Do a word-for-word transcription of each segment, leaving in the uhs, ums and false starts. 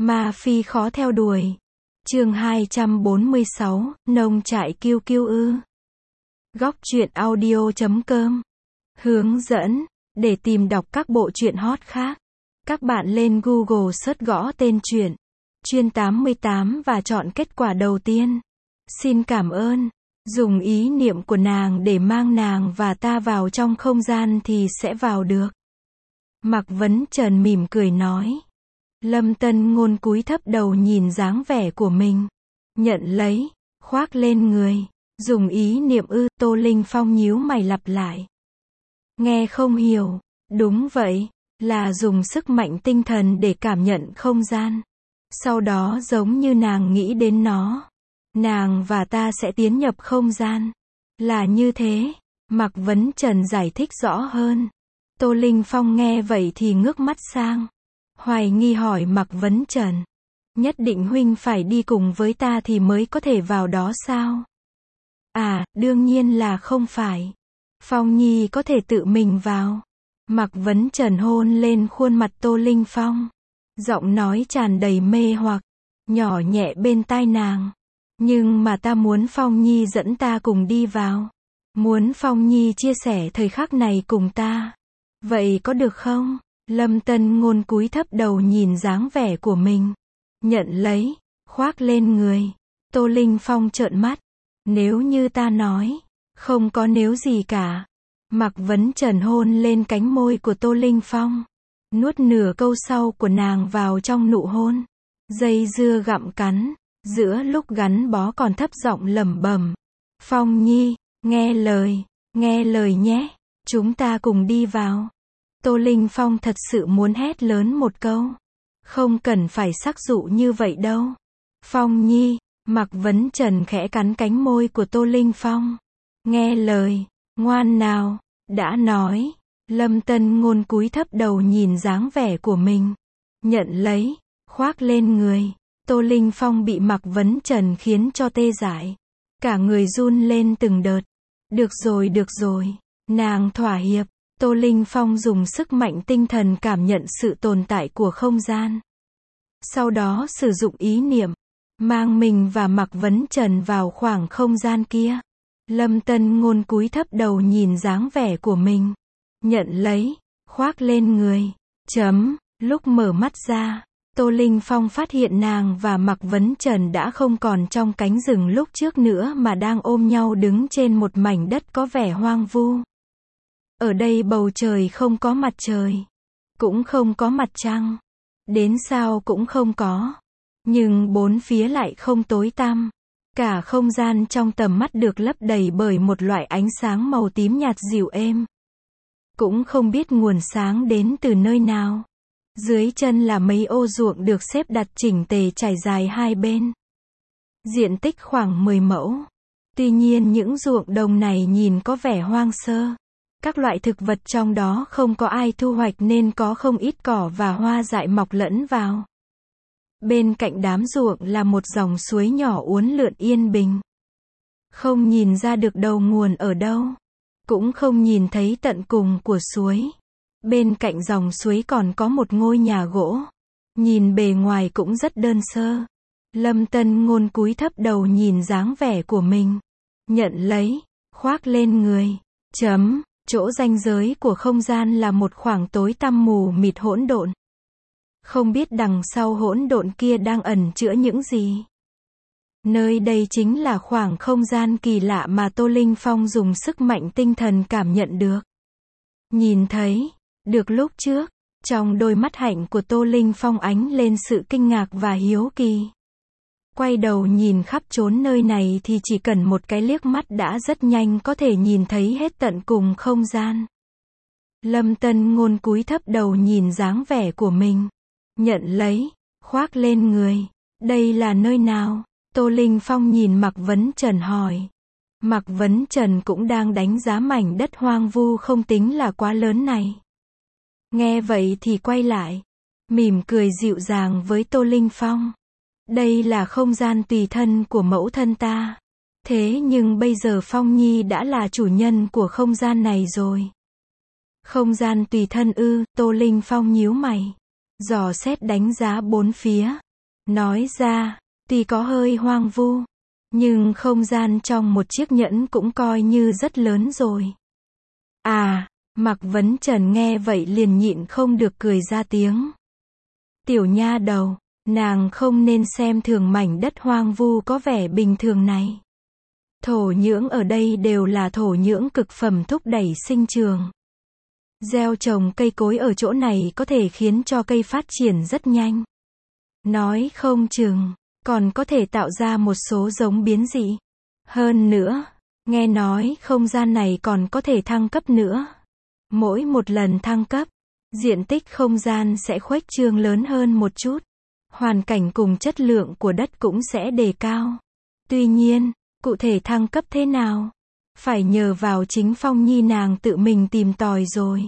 Ma Phi khó theo đuổi. Chương hai trăm bốn mươi sáu, nông trại kiêu kiêu ư. Góc truyện audio chấm com. Hướng dẫn, để tìm đọc các bộ truyện hot khác. Các bạn lên Google search gõ tên truyện Chuyên tám mươi tám và chọn kết quả đầu tiên. Xin cảm ơn. Dùng ý niệm của nàng để mang nàng và ta vào trong không gian thì sẽ vào được. Mạc Vấn Trần mỉm cười nói. Lâm Tân Ngôn cúi thấp đầu nhìn dáng vẻ của mình. Nhận lấy, khoác lên người. Dùng ý niệm ư, Tô Linh Phong nhíu mày lặp lại. Nghe không hiểu. Đúng vậy, là dùng sức mạnh tinh thần để cảm nhận không gian. Sau đó giống như nàng nghĩ đến nó. Nàng và ta sẽ tiến nhập không gian. Là như thế. Mạc Vấn Trần giải thích rõ hơn. Tô Linh Phong nghe vậy thì ngước mắt sang. Hoài nghi hỏi Mạc Vấn Trần. Nhất định huynh phải đi cùng với ta thì mới có thể vào đó sao? À, đương nhiên là không phải. Phong Nhi có thể tự mình vào. Mạc Vấn Trần hôn lên khuôn mặt Tô Linh Phong. Giọng nói tràn đầy mê hoặc. Nhỏ nhẹ bên tai nàng. Nhưng mà ta muốn Phong Nhi dẫn ta cùng đi vào. Muốn Phong Nhi chia sẻ thời khắc này cùng ta. Vậy có được không? Lâm Tân Ngôn cúi thấp đầu nhìn dáng vẻ của mình. Nhận lấy, khoác lên người. Tô Linh Phong trợn mắt. Nếu như ta nói, không có nếu gì cả. Mạc Vấn Trần hôn lên cánh môi của Tô Linh Phong. Nuốt nửa câu sau của nàng vào trong nụ hôn. Dây dưa gặm cắn. Giữa lúc gắn bó còn thấp giọng lẩm bẩm. Phong Nhi, nghe lời, nghe lời nhé. Chúng ta cùng đi vào. Tô Linh Phong thật sự muốn hét lớn một câu. Không cần phải sắc dụ như vậy đâu. Phong Nhi, Mạc Vấn Trần khẽ cắn cánh môi của Tô Linh Phong. Nghe lời, ngoan nào, đã nói. Lâm Tân Ngôn cúi thấp đầu nhìn dáng vẻ của mình. Nhận lấy, khoác lên người. Tô Linh Phong bị Mạc Vấn Trần khiến cho tê dại. Cả người run lên từng đợt. Được rồi được rồi. Nàng thỏa hiệp. Tô Linh Phong dùng sức mạnh tinh thần cảm nhận sự tồn tại của không gian. Sau đó sử dụng ý niệm. Mang mình và Mạc Vấn Trần vào khoảng không gian kia. Lâm Tân Ngôn cúi thấp đầu nhìn dáng vẻ của mình. Nhận lấy. Khoác lên người. Chấm. Lúc mở mắt ra. Tô Linh Phong phát hiện nàng và Mạc Vấn Trần đã không còn trong cánh rừng lúc trước nữa mà đang ôm nhau đứng trên một mảnh đất có vẻ hoang vu. Ở đây bầu trời không có mặt trời. Cũng không có mặt trăng. Đến sao cũng không có. Nhưng bốn phía lại không tối tăm. Cả không gian trong tầm mắt được lấp đầy bởi một loại ánh sáng màu tím nhạt dịu êm. Cũng không biết nguồn sáng đến từ nơi nào. Dưới chân là mấy ô ruộng được xếp đặt chỉnh tề trải dài hai bên. Diện tích khoảng mười mẫu. Tuy nhiên những ruộng đồng này nhìn có vẻ hoang sơ. Các loại thực vật trong đó không có ai thu hoạch nên có không ít cỏ và hoa dại mọc lẫn vào. Bên cạnh đám ruộng là một dòng suối nhỏ uốn lượn yên bình. Không nhìn ra được đầu nguồn ở đâu. Cũng không nhìn thấy tận cùng của suối. Bên cạnh dòng suối còn có một ngôi nhà gỗ. Nhìn bề ngoài cũng rất đơn sơ. Lâm Tân Ngôn cúi thấp đầu nhìn dáng vẻ của mình. Nhận lấy, khoác lên người. Chấm. Chỗ ranh giới của không gian là một khoảng tối tăm mù mịt hỗn độn. Không biết đằng sau hỗn độn kia đang ẩn chứa những gì. Nơi đây chính là khoảng không gian kỳ lạ mà Tô Linh Phong dùng sức mạnh tinh thần cảm nhận được. Nhìn thấy, được lúc trước, trong đôi mắt hạnh của Tô Linh Phong ánh lên sự kinh ngạc và hiếu kỳ. Quay đầu nhìn khắp chốn nơi này thì chỉ cần một cái liếc mắt đã rất nhanh có thể nhìn thấy hết tận cùng không gian. Lâm Tân Ngôn cúi thấp đầu nhìn dáng vẻ của mình. Nhận lấy, khoác lên người. Đây là nơi nào? Tô Linh Phong nhìn Mạc Vấn Trần hỏi. Mạc Vấn Trần cũng đang đánh giá mảnh đất hoang vu không tính là quá lớn này. Nghe vậy thì quay lại. Mỉm cười dịu dàng với Tô Linh Phong. Đây là không gian tùy thân của mẫu thân ta. Thế nhưng bây giờ Phong Nhi đã là chủ nhân của không gian này rồi. Không gian tùy thân ư? Tô Linh Phong nhíu mày. Dò xét đánh giá bốn phía. Nói ra, tuy có hơi hoang vu, nhưng không gian trong một chiếc nhẫn cũng coi như rất lớn rồi. À, Mạc Vấn Trần nghe vậy liền nhịn không được cười ra tiếng. Tiểu nha đầu, nàng không nên xem thường mảnh đất hoang vu có vẻ bình thường này. Thổ nhưỡng ở đây đều là thổ nhưỡng cực phẩm thúc đẩy sinh trường. Gieo trồng cây cối ở chỗ này có thể khiến cho cây phát triển rất nhanh. Nói không chừng, còn có thể tạo ra một số giống biến dị. Hơn nữa, nghe nói không gian này còn có thể thăng cấp nữa. Mỗi một lần thăng cấp, diện tích không gian sẽ khuếch trương lớn hơn một chút. Hoàn cảnh cùng chất lượng của đất cũng sẽ đề cao. Tuy nhiên, cụ thể thăng cấp thế nào? Phải nhờ vào chính Phong Nhi nàng tự mình tìm tòi rồi.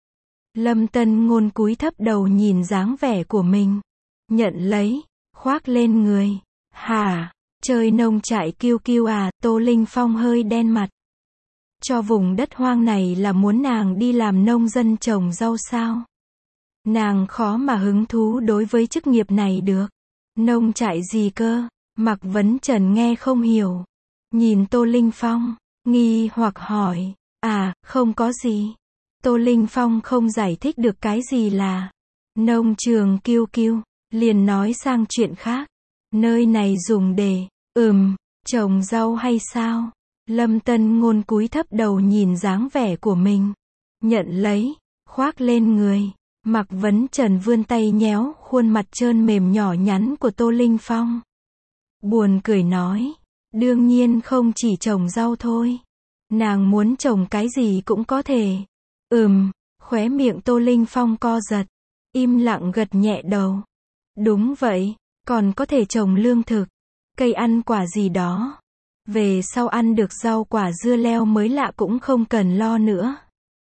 Lâm Tân Ngôn cúi thấp đầu nhìn dáng vẻ của mình. Nhận lấy, khoác lên người. Hả? Chơi nông trại kiêu kiêu à? Tô Linh Phong hơi đen mặt. Cho vùng đất hoang này là muốn nàng đi làm nông dân trồng rau sao? Nàng khó mà hứng thú đối với chức nghiệp này được. Nông trại gì cơ? Mạc Vấn Trần nghe không hiểu. Nhìn Tô Linh Phong, nghi hoặc hỏi. À, không có gì. Tô Linh Phong không giải thích được cái gì là nông trường kiêu kiêu, liền nói sang chuyện khác. Nơi này dùng để, ừm, trồng rau hay sao? Lâm Tân Ngôn cúi thấp đầu nhìn dáng vẻ của mình. Nhận lấy, khoác lên người. Mạc Vấn Trần vươn tay nhéo khuôn mặt trơn mềm nhỏ nhắn của Tô Linh Phong. Buồn cười nói. Đương nhiên không chỉ trồng rau thôi. Nàng muốn trồng cái gì cũng có thể. Ừm, khóe miệng Tô Linh Phong co giật. Im lặng gật nhẹ đầu. Đúng vậy, còn có thể trồng lương thực, cây ăn quả gì đó. Về sau ăn được rau quả dưa leo mới lạ cũng không cần lo nữa.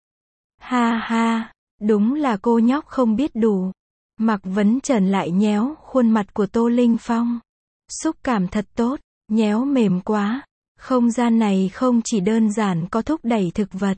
Ha ha, đúng là cô nhóc không biết đủ. Mạc Vấn Trần lại nhéo khuôn mặt của Tô Linh Phong. Xúc cảm thật tốt, nhéo mềm quá. Không gian này không chỉ đơn giản có thúc đẩy thực vật.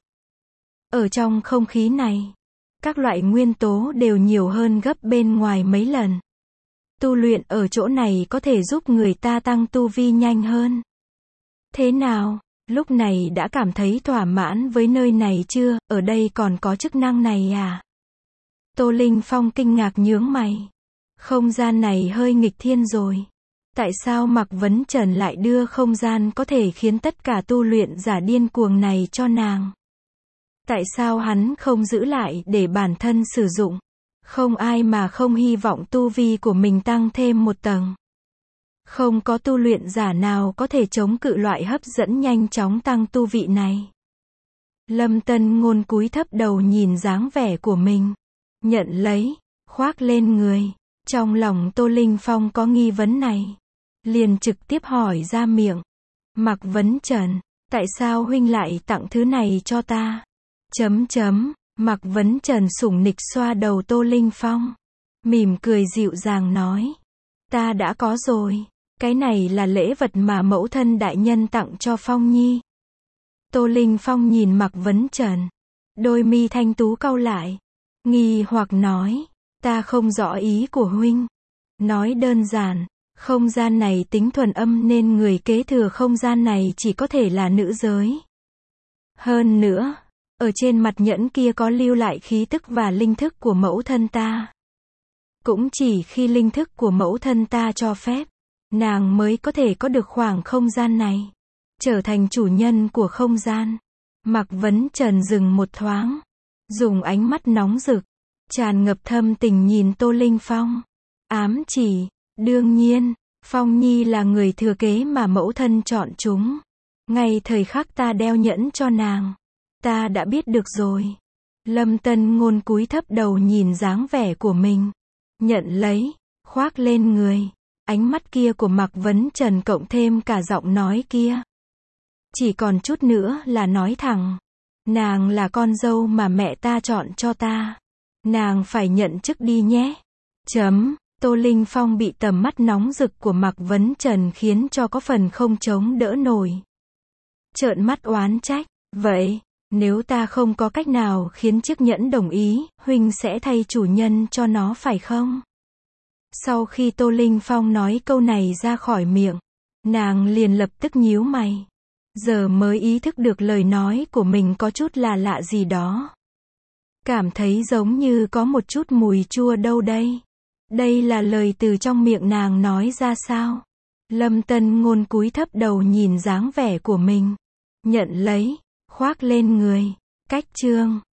Ở trong không khí này, các loại nguyên tố đều nhiều hơn gấp bên ngoài mấy lần. Tu luyện ở chỗ này có thể giúp người ta tăng tu vi nhanh hơn. Thế nào, lúc này đã cảm thấy thỏa mãn với nơi này chưa? Ở đây còn có chức năng này à? Tô Linh Phong kinh ngạc nhướng mày. Không gian này hơi nghịch thiên rồi. Tại sao Mạc Vấn Trần lại đưa không gian có thể khiến tất cả tu luyện giả điên cuồng này cho nàng? Tại sao hắn không giữ lại để bản thân sử dụng? Không ai mà không hy vọng tu vi của mình tăng thêm một tầng. Không có tu luyện giả nào có thể chống cự loại hấp dẫn nhanh chóng tăng tu vị này. Lâm Tân Ngôn cúi thấp đầu nhìn dáng vẻ của mình. Nhận lấy, khoác lên người. Trong lòng Tô Linh Phong có nghi vấn này. Liền trực tiếp hỏi ra miệng. Mạc Vấn Trần, tại sao huynh lại tặng thứ này cho ta? Chấm chấm, Mạc Vấn Trần sủng nịch xoa đầu Tô Linh Phong. Mỉm cười dịu dàng nói. Ta đã có rồi. Cái này là lễ vật mà mẫu thân đại nhân tặng cho Phong Nhi. Tô Linh Phong nhìn Mạc Vấn Trần. Đôi mi thanh tú cau lại. Nghi hoặc nói. Ta không rõ ý của huynh. Nói đơn giản. Không gian này tính thuần âm nên người kế thừa không gian này chỉ có thể là nữ giới. Hơn nữa, ở trên mặt nhẫn kia có lưu lại khí tức và linh thức của mẫu thân ta. Cũng chỉ khi linh thức của mẫu thân ta cho phép, nàng mới có thể có được khoảng không gian này. Trở thành chủ nhân của không gian. Mạc Vấn Trần dừng một thoáng. Dùng ánh mắt nóng rực, tràn ngập thâm tình nhìn Tô Linh Phong. Ám chỉ, đương nhiên, Phong Nhi là người thừa kế mà mẫu thân chọn chúng. Ngay thời khắc ta đeo nhẫn cho nàng, ta đã biết được rồi. Lâm Tân Ngôn cúi thấp đầu nhìn dáng vẻ của mình. Nhận lấy, khoác lên người. Ánh mắt kia của Mạc Vấn Trần cộng thêm cả giọng nói kia. Chỉ còn chút nữa là nói thẳng. Nàng là con dâu mà mẹ ta chọn cho ta. Nàng phải nhận chức đi nhé. Chấm. Tô Linh Phong bị tầm mắt nóng rực của Mạc Vấn Trần khiến cho có phần không chống đỡ nổi. Trợn mắt oán trách. Vậy, nếu ta không có cách nào khiến chiếc nhẫn đồng ý, huynh sẽ thay chủ nhân cho nó phải không? Sau khi Tô Linh Phong nói câu này ra khỏi miệng, nàng liền lập tức nhíu mày. Giờ mới ý thức được lời nói của mình có chút là lạ gì đó. Cảm thấy giống như có một chút mùi chua đâu đây. Đây là lời từ trong miệng nàng nói ra sao? Lâm Tân Ngôn cúi thấp đầu nhìn dáng vẻ của mình. Nhận lấy, khoác lên người. Cách chương